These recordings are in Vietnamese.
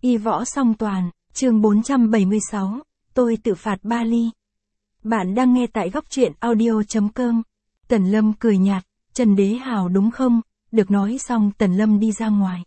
Y võ song toàn, chương 476, tôi tự phạt ba ly. Bạn đang nghe tại góc truyện audio.com. Tần Lâm cười nhạt, Trần Đế Hào đúng không? Được nói xong Tần Lâm đi ra ngoài.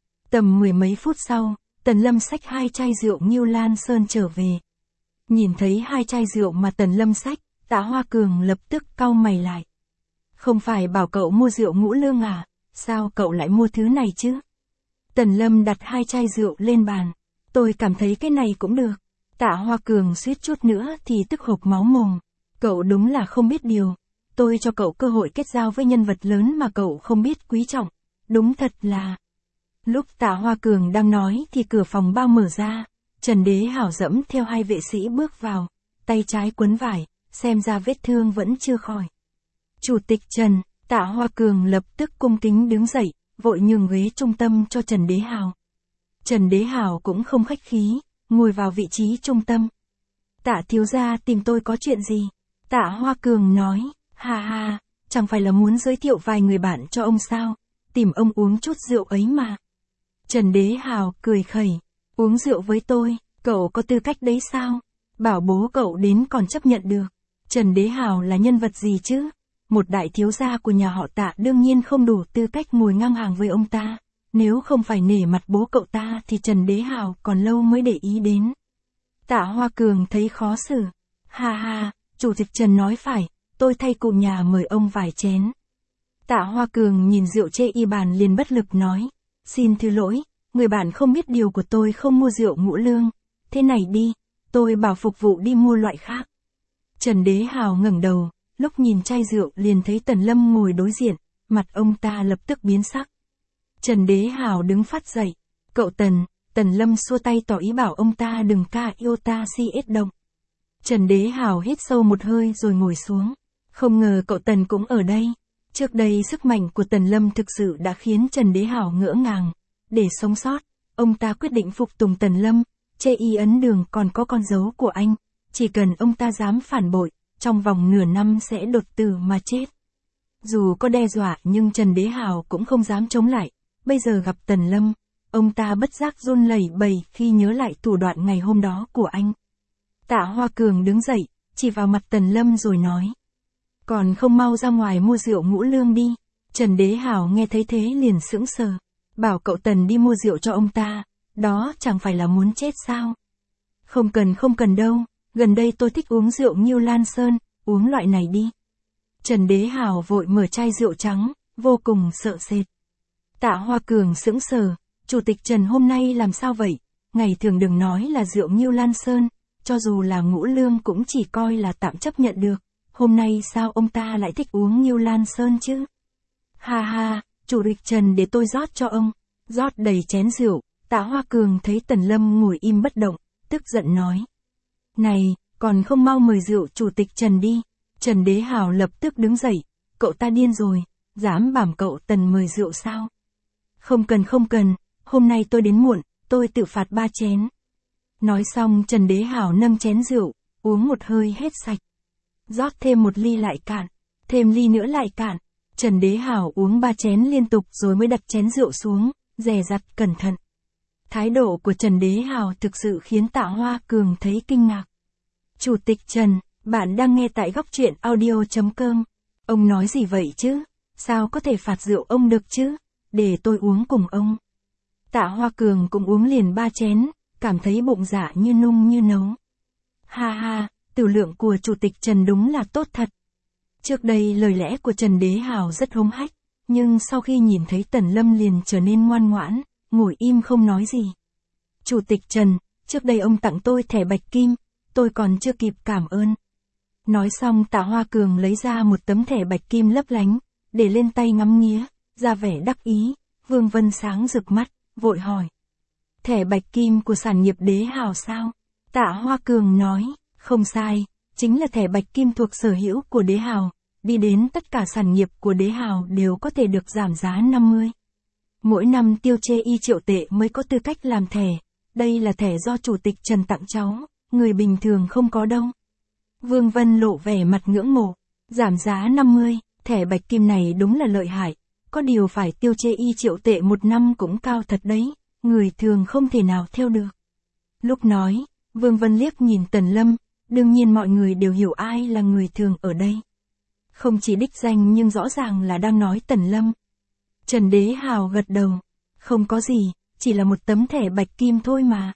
Tầm mười mấy phút sau, Tần Lâm xách 2 chai rượu Ngưu Lan Sơn trở về. Nhìn thấy 2 chai rượu mà Tần Lâm xách, Tạ Hoa Cường lập tức cau mày lại. Không phải bảo cậu mua rượu Ngũ Lương à? Sao cậu lại mua thứ này chứ? Tần Lâm đặt 2 chai rượu lên bàn. Tôi cảm thấy cái này cũng được. Tạ Hoa Cường suýt chút nữa thì tức hộc máu mồm. Cậu đúng là không biết điều. Tôi cho cậu cơ hội kết giao với nhân vật lớn mà cậu không biết quý trọng. Đúng thật là... Lúc Tạ Hoa Cường đang nói thì cửa phòng bao mở ra. Trần Đế Hào dẫm theo 2 vệ sĩ bước vào. Tay trái quấn vải, xem ra vết thương vẫn chưa khỏi. Chủ tịch Trần, Tạ Hoa Cường lập tức cung kính đứng dậy, vội nhường ghế trung tâm cho Trần Đế Hào. Trần Đế Hào cũng không khách khí, ngồi vào vị trí trung tâm. Tạ thiếu gia tìm tôi có chuyện gì? Tạ Hoa Cường nói, ha, chẳng phải là muốn giới thiệu vài người bạn cho ông sao? Tìm ông uống chút rượu ấy mà. Trần Đế Hào cười khẩy, uống rượu với tôi, cậu có tư cách đấy sao? Bảo bố cậu đến còn chấp nhận được. Trần Đế Hào là nhân vật gì chứ? Một đại thiếu gia của nhà họ Tạ đương nhiên không đủ tư cách ngồi ngang hàng với ông ta. Nếu không phải nể mặt bố cậu ta thì Trần Đế Hào còn lâu mới để ý đến. Tạ Hoa Cường thấy khó xử. Ha, chủ tịch Trần nói phải, tôi thay cụ nhà mời ông vài chén. Tạ Hoa Cường nhìn rượu chê y bàn liền bất lực nói. Xin thứ lỗi, người bạn không biết điều của tôi không mua rượu Ngũ Lương. Thế này đi, tôi bảo phục vụ đi mua loại khác. Trần Đế Hào ngẩng đầu, lúc nhìn chai rượu liền thấy Tần Lâm ngồi đối diện, mặt ông ta lập tức biến sắc. Trần Đế Hào đứng phát dậy, cậu Tần Lâm xua tay tỏ ý bảo ông ta đừng ca iota si ết động. Trần Đế Hào hít sâu một hơi rồi ngồi xuống, không ngờ cậu Tần cũng ở đây. Trước đây sức mạnh của Tần Lâm thực sự đã khiến Trần Đế Hào ngỡ ngàng. Để sống sót, ông ta quyết định phục tùng Tần Lâm, chê y ấn đường còn có con dấu của anh. Chỉ cần ông ta dám phản bội, trong vòng nửa năm sẽ đột tử mà chết. Dù có đe dọa nhưng Trần Đế Hào cũng không dám chống lại. Bây giờ gặp Tần Lâm, ông ta bất giác run lẩy bẩy khi nhớ lại thủ đoạn ngày hôm đó của anh. Tạ Hoa Cường đứng dậy, chỉ vào mặt Tần Lâm rồi nói. Còn không mau ra ngoài mua rượu Ngũ Lương đi. Trần Đế Hào nghe thấy thế liền sững sờ. Bảo cậu Tần đi mua rượu cho ông ta, đó chẳng phải là muốn chết sao? Không cần đâu, gần đây tôi thích uống rượu Ngưu Lan Sơn, uống loại này đi. Trần Đế Hào vội mở chai rượu trắng, vô cùng sợ sệt. Tạ Hoa Cường sững sờ, chủ tịch Trần hôm nay làm sao vậy? Ngày thường đừng nói là rượu Ngưu Lan Sơn, cho dù là Ngũ Lương cũng chỉ coi là tạm chấp nhận được. Hôm nay sao ông ta lại thích uống Ngưu Lan Sơn chứ? Ha, chủ tịch Trần để tôi rót cho ông. Rót đầy chén rượu, Tạ Hoa Cường thấy Tần Lâm ngồi im bất động, tức giận nói. Này, còn không mau mời rượu chủ tịch Trần đi. Trần Đế Hào lập tức đứng dậy, cậu ta điên rồi, dám bảo cậu Tần mời rượu sao? Không cần, hôm nay tôi đến muộn, tôi tự phạt 3 chén. Nói xong Trần Đế Hào nâng chén rượu, uống một hơi hết sạch. Rót thêm 1 ly lại cạn, thêm ly nữa lại cạn. Trần Đế Hào uống 3 chén liên tục rồi mới đặt chén rượu xuống, dè dặt cẩn thận. Thái độ của Trần Đế Hào thực sự khiến Tạ Hoa Cường thấy kinh ngạc. Chủ tịch Trần, bạn đang nghe tại góc truyện audio.com. Ông nói gì vậy chứ? Sao có thể phạt rượu ông được chứ? Để tôi uống cùng ông. Tạ Hoa Cường cũng uống liền 3 chén, cảm thấy bụng dạ như nung như nấu. Ha, tử lượng của chủ tịch Trần đúng là tốt thật. Trước đây lời lẽ của Trần Đế Hào rất hống hách, nhưng sau khi nhìn thấy Tần Lâm liền trở nên ngoan ngoãn, ngồi im không nói gì. Chủ tịch Trần, trước đây ông tặng tôi thẻ bạch kim, tôi còn chưa kịp cảm ơn. Nói xong Tạ Hoa Cường lấy ra một tấm thẻ bạch kim lấp lánh, để lên tay ngắm nghía, ra vẻ đắc ý. Vương Vân sáng rực mắt, vội hỏi. Thẻ bạch kim của sản nghiệp Đế Hào sao? Tạ Hoa Cường nói, không sai, chính là thẻ bạch kim thuộc sở hữu của Đế Hào, đi đến tất cả sản nghiệp của Đế Hào đều có thể được giảm giá 50. Mỗi năm tiêu chê y triệu tệ mới có tư cách làm thẻ, đây là thẻ do chủ tịch Trần tặng cháu, người bình thường không có đâu. Vương Vân lộ vẻ mặt ngưỡng mộ, giảm giá 50, thẻ bạch kim này đúng là lợi hại, có điều phải tiêu chê y triệu tệ 1 năm cũng cao thật đấy, người thường không thể nào theo được. Lúc nói, Vương Vân liếc nhìn Tần Lâm, đương nhiên mọi người đều hiểu ai là người thường ở đây. Không chỉ đích danh nhưng rõ ràng là đang nói Tần Lâm. Trần Đế Hào gật đầu, không có gì, chỉ là một tấm thẻ bạch kim thôi mà.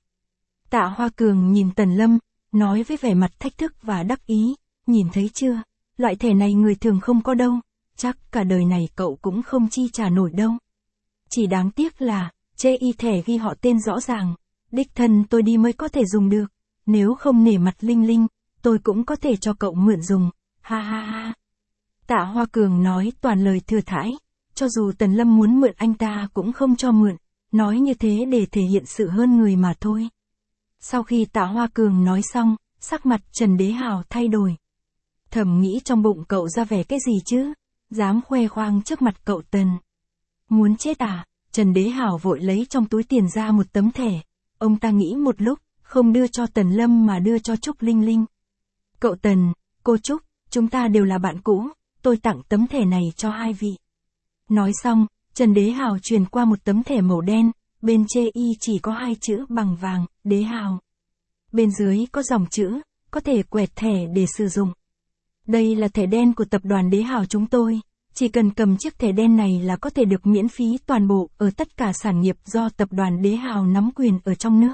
Tạ Hoa Cường nhìn Tần Lâm, nói với vẻ mặt thách thức và đắc ý, nhìn thấy chưa, loại thẻ này người thường không có đâu, chắc cả đời này cậu cũng không chi trả nổi đâu. Chỉ đáng tiếc là, chê y thẻ ghi họ tên rõ ràng, đích thân tôi đi mới có thể dùng được, nếu không nể mặt Linh Linh, tôi cũng có thể cho cậu mượn dùng, ha ha ha. Tạ Hoa Cường nói toàn lời thừa thãi, cho dù Tần Lâm muốn mượn anh ta cũng không cho mượn, nói như thế để thể hiện sự hơn người mà thôi. Sau khi Tạ Hoa Cường nói xong, sắc mặt Trần Đế Hào thay đổi. Thầm nghĩ trong bụng cậu ra vẻ cái gì chứ, dám khoe khoang trước mặt cậu Tần. Muốn chết à, Trần Đế Hào vội lấy trong túi tiền ra một tấm thẻ, ông ta nghĩ một lúc, không đưa cho Tần Lâm mà đưa cho Trúc Linh Linh. Cậu Tần, cô Trúc, chúng ta đều là bạn cũ, tôi tặng tấm thẻ này cho hai vị. Nói xong, Trần Đế Hào truyền qua một tấm thẻ màu đen, bên chê y chỉ có 2 chữ bằng vàng, Đế Hào. Bên dưới có dòng chữ, có thể quẹt thẻ để sử dụng. Đây là thẻ đen của tập đoàn Đế Hào chúng tôi, chỉ cần cầm chiếc thẻ đen này là có thể được miễn phí toàn bộ ở tất cả sản nghiệp do tập đoàn Đế Hào nắm quyền ở trong nước.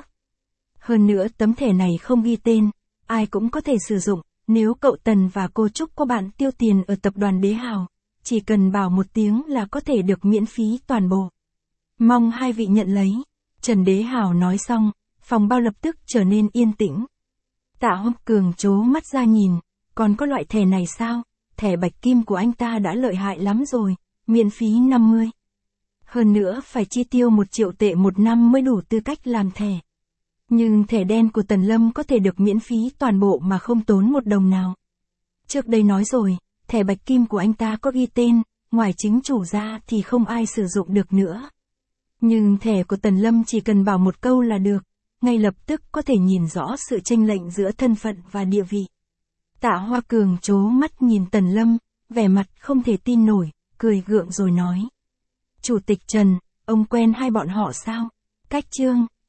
Hơn nữa tấm thẻ này không ghi tên, ai cũng có thể sử dụng, nếu cậu Tần và cô Trúc có bạn tiêu tiền ở tập đoàn Đế Hào, chỉ cần bảo một tiếng là có thể được miễn phí toàn bộ. Mong hai vị nhận lấy. Trần Đế Hào nói xong, phòng bao lập tức trở nên yên tĩnh. Tạ Hoa Cường trố mắt ra nhìn, còn có loại thẻ này sao? Thẻ bạch kim của anh ta đã lợi hại lắm rồi, miễn phí 50. Hơn nữa phải chi tiêu 1 triệu tệ một năm mới đủ tư cách làm thẻ. Nhưng thẻ đen của Tần Lâm có thể được miễn phí toàn bộ mà không tốn một đồng nào. Trước đây nói rồi, thẻ bạch kim của anh ta có ghi tên, ngoài chính chủ ra thì không ai sử dụng được nữa. Nhưng thẻ của Tần Lâm chỉ cần bảo một câu là được, ngay lập tức có thể nhìn rõ sự chênh lệch giữa thân phận và địa vị. Tạ Hoa Cường trố mắt nhìn Tần Lâm, vẻ mặt không thể tin nổi, cười gượng rồi nói. Chủ tịch Trần, ông quen hai bọn họ sao? Cách chương